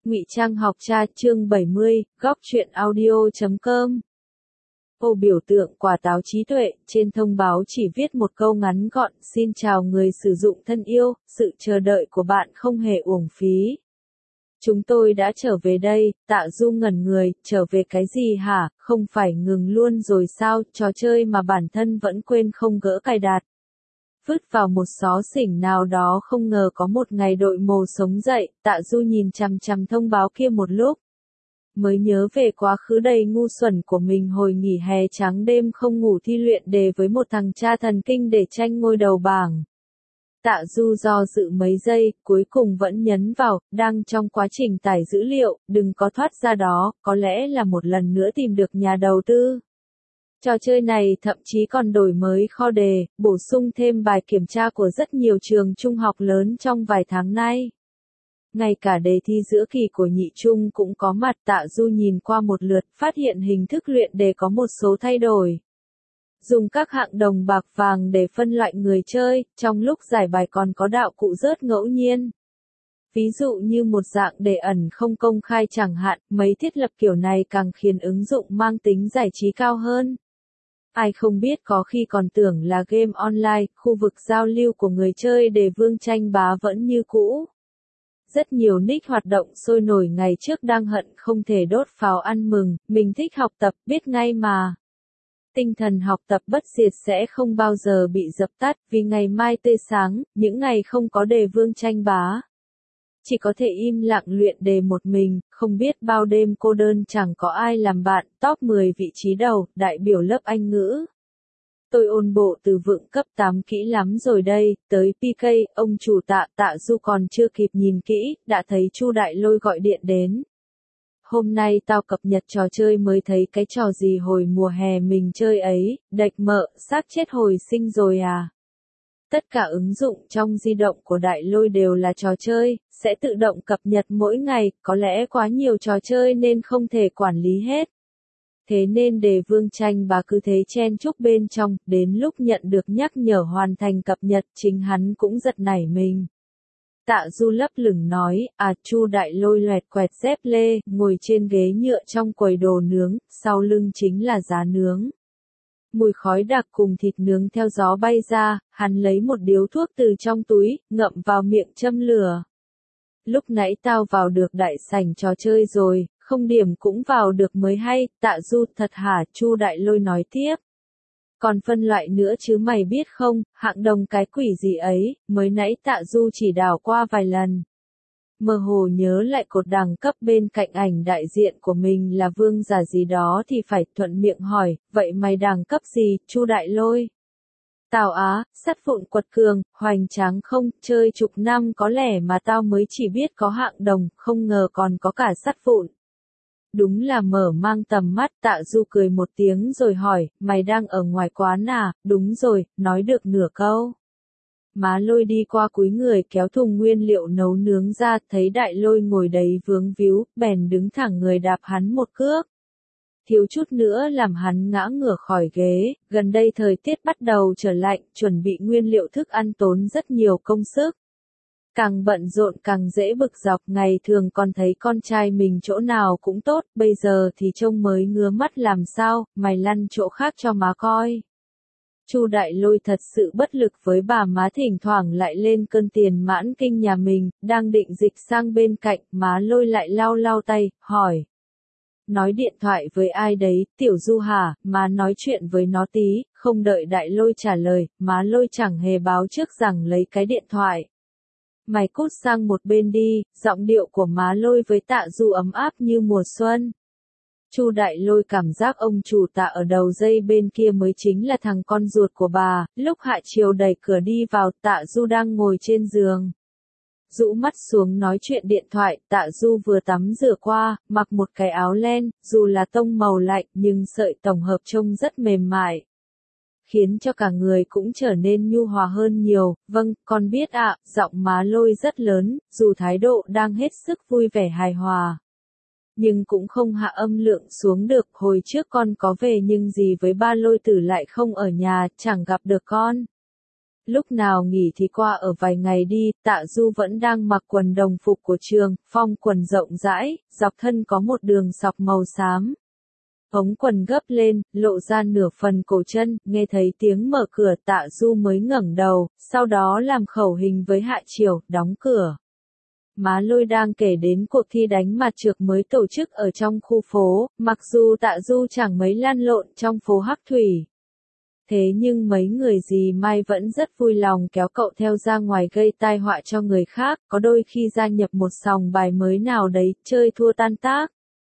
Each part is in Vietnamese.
Ngụy Trang học cha chương 70, góc truyện audio.com. Ô biểu tượng quả táo trí tuệ, trên thông báo chỉ viết một câu ngắn gọn, xin chào người sử dụng thân yêu, sự chờ đợi của bạn không hề uổng phí. Chúng tôi đã trở về đây, Tạ Du ngẩn người, trở về cái gì hả, không phải ngừng luôn rồi sao, trò chơi mà bản thân vẫn quên không gỡ cài đặt. Vứt vào một xó xỉnh nào đó không ngờ có một ngày đội mồ sống dậy, Tạ Du nhìn chằm chằm thông báo kia một lúc. Mới nhớ về quá khứ đầy ngu xuẩn của mình hồi nghỉ hè trắng đêm không ngủ thi luyện đề với một thằng cha thần kinh để tranh ngôi đầu bảng. Tạ Du do dự mấy giây, cuối cùng vẫn nhấn vào, đang trong quá trình tải dữ liệu, đừng có thoát ra đó, có lẽ là một lần nữa tìm được nhà đầu tư. Trò chơi này thậm chí còn đổi mới kho đề, bổ sung thêm bài kiểm tra của rất nhiều trường trung học lớn trong vài tháng nay. Ngay cả đề thi giữa kỳ của nhị trung cũng có mặt. Tạ Du nhìn qua một lượt, phát hiện hình thức luyện đề có một số thay đổi. Dùng các hạng đồng bạc vàng để phân loại người chơi, trong lúc giải bài còn có đạo cụ rớt ngẫu nhiên. Ví dụ như một dạng đề ẩn không công khai chẳng hạn, mấy thiết lập kiểu này càng khiến ứng dụng mang tính giải trí cao hơn. Ai không biết có khi còn tưởng là game online, khu vực giao lưu của người chơi đề vương tranh bá vẫn như cũ. Rất nhiều nick hoạt động sôi nổi ngày trước đang hận không thể đốt pháo ăn mừng, mình thích học tập, biết ngay mà. Tinh thần học tập bất diệt sẽ không bao giờ bị dập tắt, vì ngày mai tươi sáng, những ngày không có đề vương tranh bá. Chỉ có thể im lặng luyện đề một mình, không biết bao đêm cô đơn chẳng có ai làm bạn, top 10 vị trí đầu, đại biểu lớp Anh ngữ. Tôi ôn bộ từ vựng cấp 8 kỹ lắm rồi đây, tới PK, ông chủ Tạ Du còn chưa kịp nhìn kỹ, đã thấy Chu Đại Lôi gọi điện đến. Hôm nay tao cập nhật trò chơi mới thấy cái trò gì hồi mùa hè mình chơi ấy, đệch mợ, xác chết hồi sinh rồi à. Tất cả ứng dụng trong di động của Đại Lôi đều là trò chơi, sẽ tự động cập nhật mỗi ngày, có lẽ quá nhiều trò chơi nên không thể quản lý hết. Thế nên đề vương tranh bá cứ thế chen chúc bên trong, đến lúc nhận được nhắc nhở hoàn thành cập nhật chính hắn cũng giật nảy mình. Tạ Du lấp lửng nói, Chu Đại Lôi loẹt quẹt dép lê, ngồi trên ghế nhựa trong quầy đồ nướng, sau lưng chính là giá nướng. Mùi khói đặc cùng thịt nướng theo gió bay ra, hắn lấy một điếu thuốc từ trong túi, ngậm vào miệng châm lửa. Lúc nãy tao vào được đại sảnh trò chơi rồi, không điểm cũng vào được mới hay, Tạ Du thật hả, Chu Đại Lôi nói tiếp. Còn phân loại nữa chứ mày biết không, hạng đồng cái quỷ gì ấy, mới nãy Tạ Du chỉ đảo qua vài lần. Mơ hồ nhớ lại cột đẳng cấp bên cạnh ảnh đại diện của mình là vương giả gì đó thì phải thuận miệng hỏi, vậy mày đẳng cấp gì, Chu Đại Lôi? Tao sắt vụn quật cường, hoành tráng không, chơi chục năm có lẽ mà tao mới chỉ biết có hạng đồng, không ngờ còn có cả sắt vụn. Đúng là mở mang tầm mắt. Tạ Du cười một tiếng rồi hỏi, mày đang ở ngoài quán à, đúng rồi, nói được nửa câu. Má Lôi đi qua cúi người kéo thùng nguyên liệu nấu nướng ra, thấy Đại Lôi ngồi đấy vướng víu, bèn đứng thẳng người đạp hắn một cước. Thiếu chút nữa làm hắn ngã ngửa khỏi ghế, gần đây thời tiết bắt đầu trở lạnh, chuẩn bị nguyên liệu thức ăn tốn rất nhiều công sức. Càng bận rộn càng dễ bực dọc, ngày thường còn thấy con trai mình chỗ nào cũng tốt, bây giờ thì trông mới ngứa mắt làm sao, mày lăn chỗ khác cho má coi. Chu Đại Lôi thật sự bất lực với bà má thỉnh thoảng lại lên cơn tiền mãn kinh nhà mình, đang định dịch sang bên cạnh, má Lôi lại lau lau tay, hỏi. Nói điện thoại với ai đấy, Tiểu Du hả, má nói chuyện với nó tí, không đợi Đại Lôi trả lời, má Lôi chẳng hề báo trước rằng lấy cái điện thoại. Mày cút sang một bên đi, giọng điệu của má Lôi với Tạ Du ấm áp như mùa xuân. Chu Đại Lôi cảm giác ông chủ Tạ ở đầu dây bên kia mới chính là thằng con ruột của bà, lúc hạ chiều đẩy cửa đi vào, Tạ Du đang ngồi trên giường. Rũ mắt xuống nói chuyện điện thoại, Tạ Du vừa tắm rửa qua, mặc một cái áo len, dù là tông màu lạnh nhưng sợi tổng hợp trông rất mềm mại. Khiến cho cả người cũng trở nên nhu hòa hơn nhiều, vâng, con biết ạ, giọng má Lôi rất lớn, dù thái độ đang hết sức vui vẻ hài hòa. Nhưng cũng không hạ âm lượng xuống được, hồi trước con có về nhưng gì với ba Lôi Tử lại không ở nhà, chẳng gặp được con. Lúc nào nghỉ thì qua ở vài ngày đi, Tạ Du vẫn đang mặc quần đồng phục của trường, phong quần rộng rãi, dọc thân có một đường sọc màu xám. Ống quần gấp lên, lộ ra nửa phần cổ chân, nghe thấy tiếng mở cửa Tạ Du mới ngẩng đầu, sau đó làm khẩu hình với Hạ Chiều, đóng cửa. Má Lôi đang kể đến cuộc thi đánh mặt trược mới tổ chức ở trong khu phố, mặc dù Tạ Du chẳng mấy lăn lộn trong phố Hắc Thủy. Thế nhưng mấy người dì Mai vẫn rất vui lòng kéo cậu theo ra ngoài gây tai họa cho người khác, có đôi khi gia nhập một sòng bài mới nào đấy, chơi thua tan tác.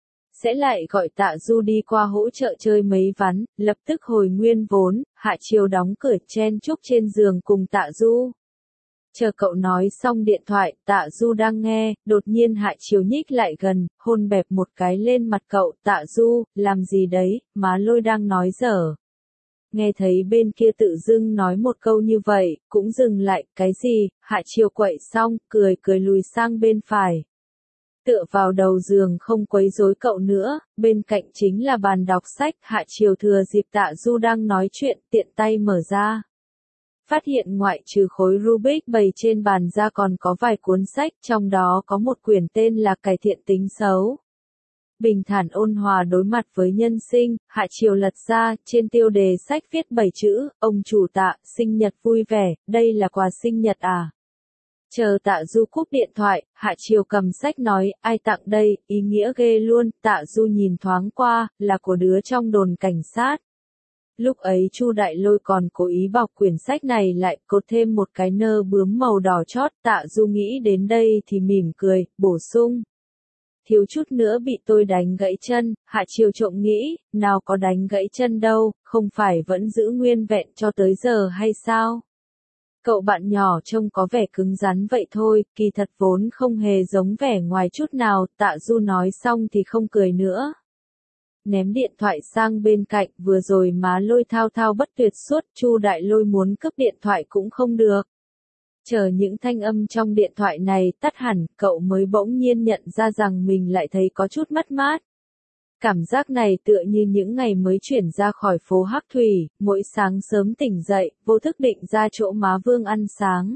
Sẽ lại gọi Tạ Du đi qua hỗ trợ chơi mấy ván, lập tức hồi nguyên vốn, Hạ Chiều đóng cửa chen chúc trên giường cùng Tạ Du. Chờ cậu nói xong điện thoại, Tạ Du đang nghe, đột nhiên Hạ Chiều nhích lại gần, hôn bẹp một cái lên mặt cậu, Tạ Du, làm gì đấy, má Lôi đang nói dở. Nghe thấy bên kia tự dưng nói một câu như vậy, cũng dừng lại, cái gì, Hạ Chiều quậy xong, cười cười lùi sang bên phải. Tựa vào đầu giường không quấy rối cậu nữa, bên cạnh chính là bàn đọc sách, Hạ Chiều thừa dịp Tạ Du đang nói chuyện, tiện tay mở ra. Phát hiện ngoại trừ khối Rubik bày trên bàn ra còn có vài cuốn sách, trong đó có một quyển tên là Cải thiện tính xấu. Bình thản ôn hòa đối mặt với nhân sinh, Hạ Chiều lật ra, trên tiêu đề sách viết 7 chữ, ông chủ Tạ, sinh nhật vui vẻ, đây là quà sinh nhật à? Chờ Tạ Du cúp điện thoại, Hạ Chiều cầm sách nói, ai tặng đây, ý nghĩa ghê luôn, Tạ Du nhìn thoáng qua, là của đứa trong đồn cảnh sát. Lúc ấy Chu Đại Lôi còn cố ý bọc quyển sách này lại, cột thêm một cái nơ bướm màu đỏ chót, Tạ Du nghĩ đến đây thì mỉm cười, bổ sung. Thiếu chút nữa bị tôi đánh gãy chân, Hạ Chiều trộm nghĩ, nào có đánh gãy chân đâu, không phải vẫn giữ nguyên vẹn cho tới giờ hay sao? Cậu bạn nhỏ trông có vẻ cứng rắn vậy thôi, kỳ thật vốn không hề giống vẻ ngoài chút nào, Tạ Du nói xong thì không cười nữa. Ném điện thoại sang bên cạnh, vừa rồi má Lôi thao thao bất tuyệt suốt, Chu Đại Lôi muốn cướp điện thoại cũng không được. Chờ những thanh âm trong điện thoại này tắt hẳn, cậu mới bỗng nhiên nhận ra rằng mình lại thấy có chút mất mát. Cảm giác này tựa như những ngày mới chuyển ra khỏi phố Hắc Thủy, mỗi sáng sớm tỉnh dậy, vô thức định ra chỗ má Vương ăn sáng.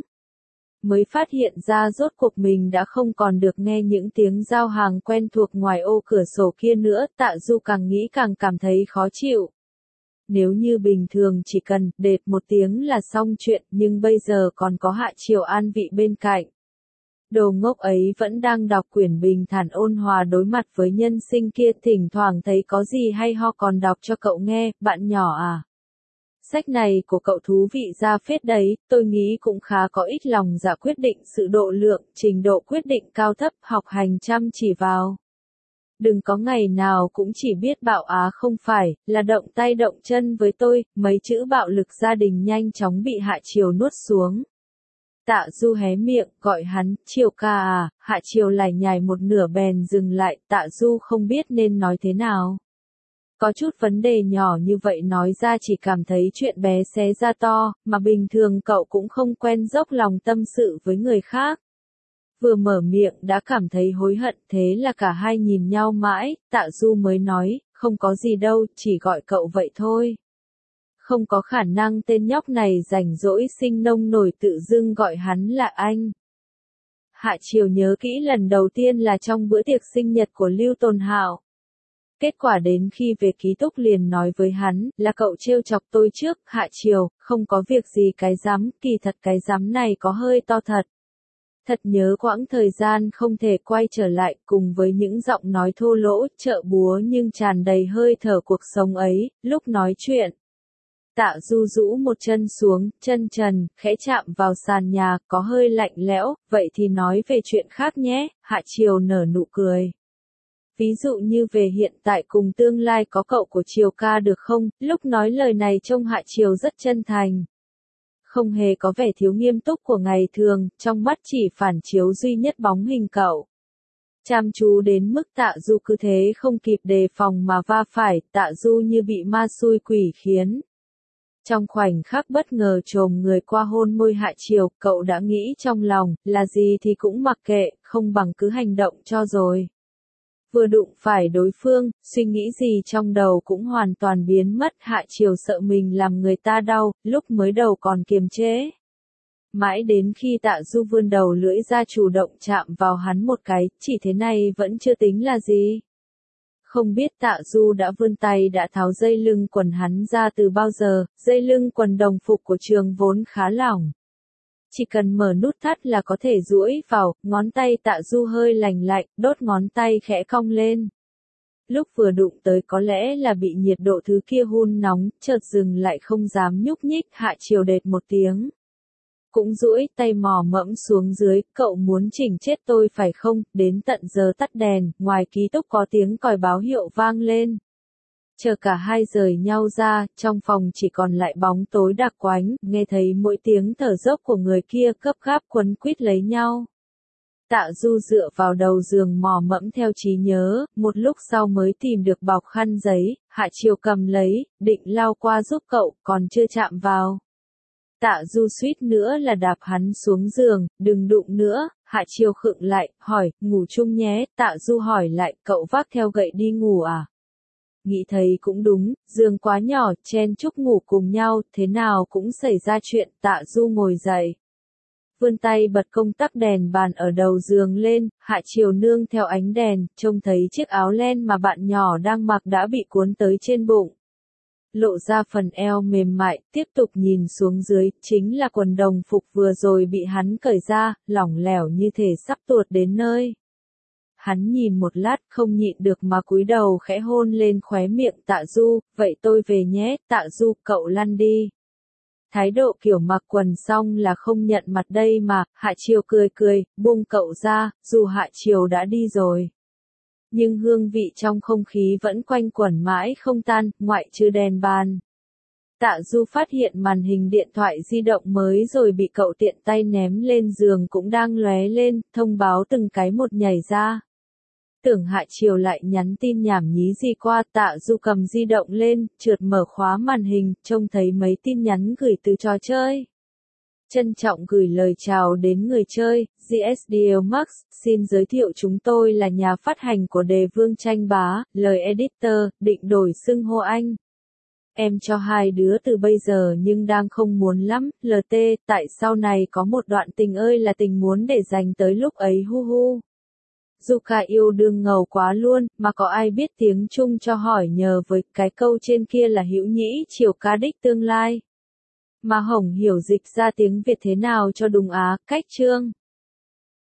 Mới phát hiện ra rốt cuộc mình đã không còn được nghe những tiếng giao hàng quen thuộc ngoài ô cửa sổ kia nữa, Tạ Du càng nghĩ càng cảm thấy khó chịu. Nếu như bình thường chỉ cần đệt một tiếng là xong chuyện, nhưng bây giờ còn có Hạ Chiều an vị bên cạnh. Đồ ngốc ấy vẫn đang đọc quyển bình thản ôn hòa đối mặt với nhân sinh kia, thỉnh thoảng thấy có gì hay ho còn đọc cho cậu nghe, bạn nhỏ à. Sách này của cậu thú vị ra phết đấy, tôi nghĩ cũng khá có ích lòng dạ quyết định sự độ lượng, trình độ quyết định cao thấp, học hành chăm chỉ vào. Đừng có ngày nào cũng chỉ biết bạo á không phải, là động tay động chân với tôi, mấy chữ bạo lực gia đình nhanh chóng bị Hạ Chiều nuốt xuống. Tạ Du hé miệng, gọi hắn, Chiều ca à, Hạ Chiều lải nhải một nửa bèn dừng lại, Tạ Du không biết nên nói thế nào. Có chút vấn đề nhỏ như vậy nói ra chỉ cảm thấy chuyện bé xé ra to, mà bình thường cậu cũng không quen dốc lòng tâm sự với người khác. Vừa mở miệng đã cảm thấy hối hận, thế là cả hai nhìn nhau mãi, Tạ Du mới nói, không có gì đâu, chỉ gọi cậu vậy thôi. Không có khả năng tên nhóc này rảnh rỗi sinh nông nổi tự dưng gọi hắn là anh. Hạ Chiều nhớ kỹ lần đầu tiên là trong bữa tiệc sinh nhật của Lưu Tồn Hạo. Kết quả đến khi về ký túc liền nói với hắn, là cậu trêu chọc tôi trước, Hạ Chiều, không có việc gì cái rắm, kỳ thật cái rắm này có hơi to thật. Thật nhớ quãng thời gian không thể quay trở lại, cùng với những giọng nói thô lỗ, chợ búa nhưng tràn đầy hơi thở cuộc sống ấy, lúc nói chuyện. Tạ Du rũ một chân xuống, chân trần, khẽ chạm vào sàn nhà, có hơi lạnh lẽo, vậy thì nói về chuyện khác nhé, Hạ Chiều nở nụ cười. Ví dụ như về hiện tại cùng tương lai có cậu của Chiều ca được không, lúc nói lời này trông Hạ Chiều rất chân thành. Không hề có vẻ thiếu nghiêm túc của ngày thường, trong mắt chỉ phản chiếu duy nhất bóng hình cậu. Chăm chú đến mức Tạ Du cứ thế không kịp đề phòng mà va phải, Tạ Du như bị ma xui quỷ khiến. Trong khoảnh khắc bất ngờ chồm người qua hôn môi Hạ Chiều, cậu đã nghĩ trong lòng, là gì thì cũng mặc kệ, không bằng cứ hành động cho rồi. Vừa đụng phải đối phương, suy nghĩ gì trong đầu cũng hoàn toàn biến mất, Hạ Chiều sợ mình làm người ta đau, lúc mới đầu còn kiềm chế. Mãi đến khi Tạ Du vươn đầu lưỡi ra chủ động chạm vào hắn một cái, chỉ thế này vẫn chưa tính là gì. Không biết Tạ Du đã vươn tay đã tháo dây lưng quần hắn ra từ bao giờ, dây lưng quần đồng phục của Trường vốn khá lỏng. Chỉ cần mở nút thắt là có thể duỗi vào, ngón tay Tạ Du hơi lành lạnh, đốt ngón tay khẽ cong lên. Lúc vừa đụng tới có lẽ là bị nhiệt độ thứ kia hun nóng, chợt dừng lại không dám nhúc nhích, Hạ Chiều đệt một tiếng. Cũng duỗi tay mò mẫm xuống dưới, cậu muốn chỉnh chết tôi phải không, đến tận giờ tắt đèn, ngoài ký túc có tiếng còi báo hiệu vang lên. Chờ cả hai rời nhau ra, trong phòng chỉ còn lại bóng tối đặc quánh, nghe thấy mỗi tiếng thở dốc của người kia gấp gáp quấn quýt lấy nhau. Tạ Du dựa vào đầu giường mò mẫm theo trí nhớ, một lúc sau mới tìm được bọc khăn giấy, Hạ Chiều cầm lấy, định lau qua giúp cậu, còn chưa chạm vào. Tạ Du suýt nữa là đạp hắn xuống giường, đừng đụng nữa, Hạ Chiều khựng lại, hỏi, ngủ chung nhé, Tạ Du hỏi lại, cậu vác theo gậy đi ngủ à? Nghĩ thấy cũng đúng, giường quá nhỏ, chen chúc ngủ cùng nhau, thế nào cũng xảy ra chuyện, Tạ Du ngồi dậy. Vươn tay bật công tắc đèn bàn ở đầu giường lên, Hạ Chiều nương theo ánh đèn, trông thấy chiếc áo len mà bạn nhỏ đang mặc đã bị cuốn tới trên bụng. Lộ ra phần eo mềm mại, tiếp tục nhìn xuống dưới, chính là quần đồng phục vừa rồi bị hắn cởi ra, lỏng lẻo như thể sắp tuột đến nơi. Hắn nhìn một lát không nhịn được mà cúi đầu khẽ hôn lên khóe miệng Tạ Du, vậy tôi về nhé, Tạ Du, cậu lăn đi. Thái độ kiểu mặc quần xong là không nhận mặt đây mà, Hạ Chiều cười cười, buông cậu ra, dù Hạ Chiều đã đi rồi. Nhưng hương vị trong không khí vẫn quanh quẩn mãi không tan, ngoại trừ đèn bàn. Tạ Du phát hiện màn hình điện thoại di động mới rồi bị cậu tiện tay ném lên giường cũng đang lóe lên, thông báo từng cái một nhảy ra. Tưởng Hạ Chiều lại nhắn tin nhảm nhí gì qua, Tạ Du cầm di động lên, trượt mở khóa màn hình, trông thấy mấy tin nhắn gửi từ trò chơi. Trân trọng gửi lời chào đến người chơi, GSDL Max, xin giới thiệu chúng tôi là nhà phát hành của Đề Vương Tranh Bá, lời editor, định đổi xưng hô anh. Em cho hai đứa từ bây giờ nhưng đang không muốn lắm, LT, tại sau này có một đoạn tình ơi là tình muốn để dành tới lúc ấy hu hu. Zuka yêu đương ngầu quá luôn, mà có ai biết tiếng Trung cho hỏi nhờ với cái câu trên kia là hữu nhĩ chiều ca đích tương lai. Mà Hồng hiểu dịch ra tiếng Việt thế nào cho đúng á, cách chương.